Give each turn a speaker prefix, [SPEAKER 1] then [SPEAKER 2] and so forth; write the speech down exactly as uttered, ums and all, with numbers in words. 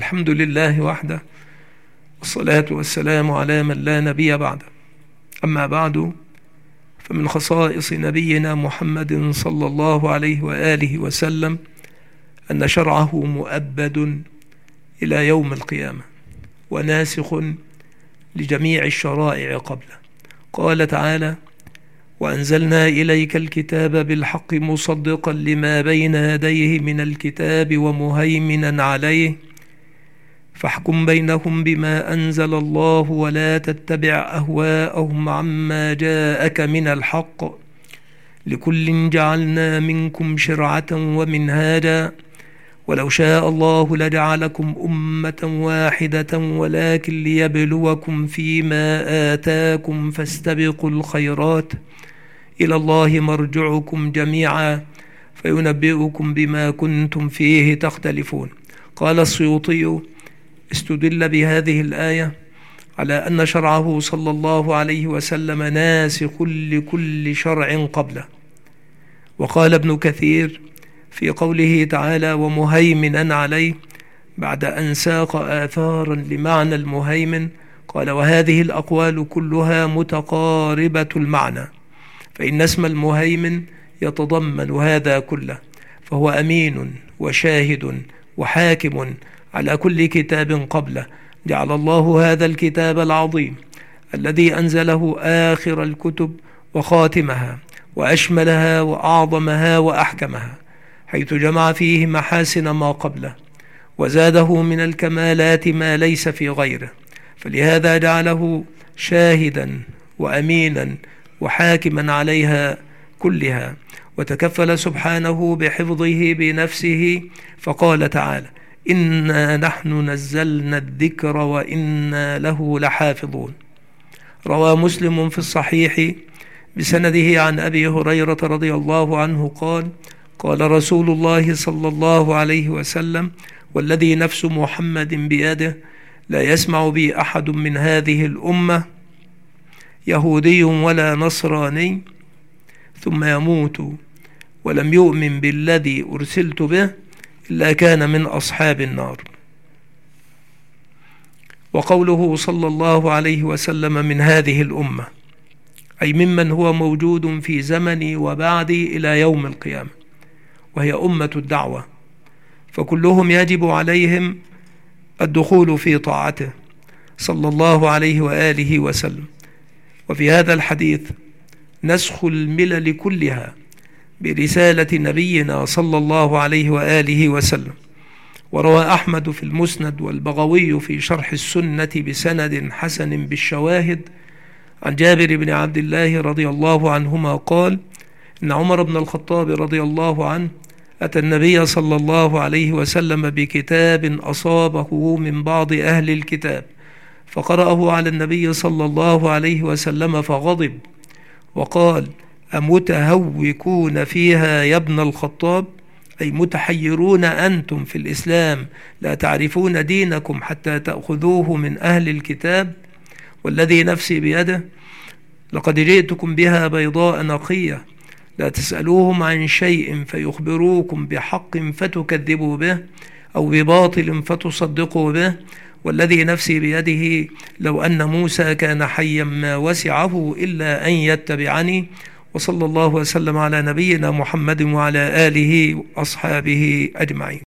[SPEAKER 1] الحمد لله وحده، والصلاة والسلام على من لا نبي بعده. أما بعد، فمن خصائص نبينا محمد صلى الله عليه وآله وسلم أن شرعه مؤبد إلى يوم القيامة وناسخ لجميع الشرائع قبله. قال تعالى: وأنزلنا إليك الكتاب بالحق مصدقا لما بين يديه من الكتاب ومهيمنا عليه فاحكم بينهم بما أنزل الله ولا تتبع أهواءهم عما جاءك من الحق لكل جعلنا منكم شرعة ومنهاجا ولو شاء الله لجعلكم أمة واحدة ولكن ليبلوكم فيما آتاكم فاستبقوا الخيرات إلى الله مرجعكم جميعا فينبئكم بما كنتم فيه تختلفون. قال السيوطي: استدل بهذه الآية على أن شرعه صلى الله عليه وسلم ناسخ لكل شرع قبله. وقال ابن كثير في قوله تعالى: ومهيمنا عليه، بعد أن ساق آثارا لمعنى المهيمن، قال: وهذه الأقوال كلها متقاربة المعنى، فإن اسم المهيمن يتضمن هذا كله، فهو أمين وشاهد وحاكم على كل كتاب قبله. جعل الله هذا الكتاب العظيم الذي أنزله آخر الكتب وخاتمها وأشملها وأعظمها وأحكمها، حيث جمع فيه محاسن ما قبله وزاده من الكمالات ما ليس في غيره، فلهذا جعله شاهدا وأمينا وحاكما عليها كلها، وتكفل سبحانه بحفظه بنفسه، فقال تعالى: إنا نحن نزلنا الذكر وإنا له لحافظون. روى مسلم في الصحيح بسنده عن أبي هريرة رضي الله عنه قال: قال رسول الله صلى الله عليه وسلم: والذي نفس محمد بيده لا يسمع بي أحد من هذه الأمة يهودي ولا نصراني ثم يموت ولم يؤمن بالذي أرسلت به إلا كان من أصحاب النار. وقوله صلى الله عليه وسلم من هذه الأمة، أي ممن هو موجود في زمني وبعدي إلى يوم القيامة، وهي أمة الدعوة، فكلهم يجب عليهم الدخول في طاعته صلى الله عليه وآله وسلم. وفي هذا الحديث نسخ الملل كلها برسالة نبينا صلى الله عليه وآله وسلم. وروى أحمد في المسند والبغوي في شرح السنة بسند حسن بالشواهد عن جابر بن عبد الله رضي الله عنهما قال: إن عمر بن الخطاب رضي الله عنه أتى النبي صلى الله عليه وسلم بكتاب أصابه من بعض أهل الكتاب، فقرأه على النبي صلى الله عليه وسلم فغضب وقال: أمتهوكون فيها يا ابن الخطاب؟ أي متحيرون أنتم في الإسلام، لا تعرفون دينكم حتى تأخذوه من أهل الكتاب؟ والذي نفسي بيده لقد جئتكم بها بيضاء نقية، لا تسألوهم عن شيء فيخبروكم بحق فتكذبوا به أو بباطل فتصدقوا به. والذي نفسي بيده لو أن موسى كان حيا ما وسعه إلا أن يتبعني. وصلى الله وسلم على نبينا محمد وعلى آله وأصحابه أجمعين.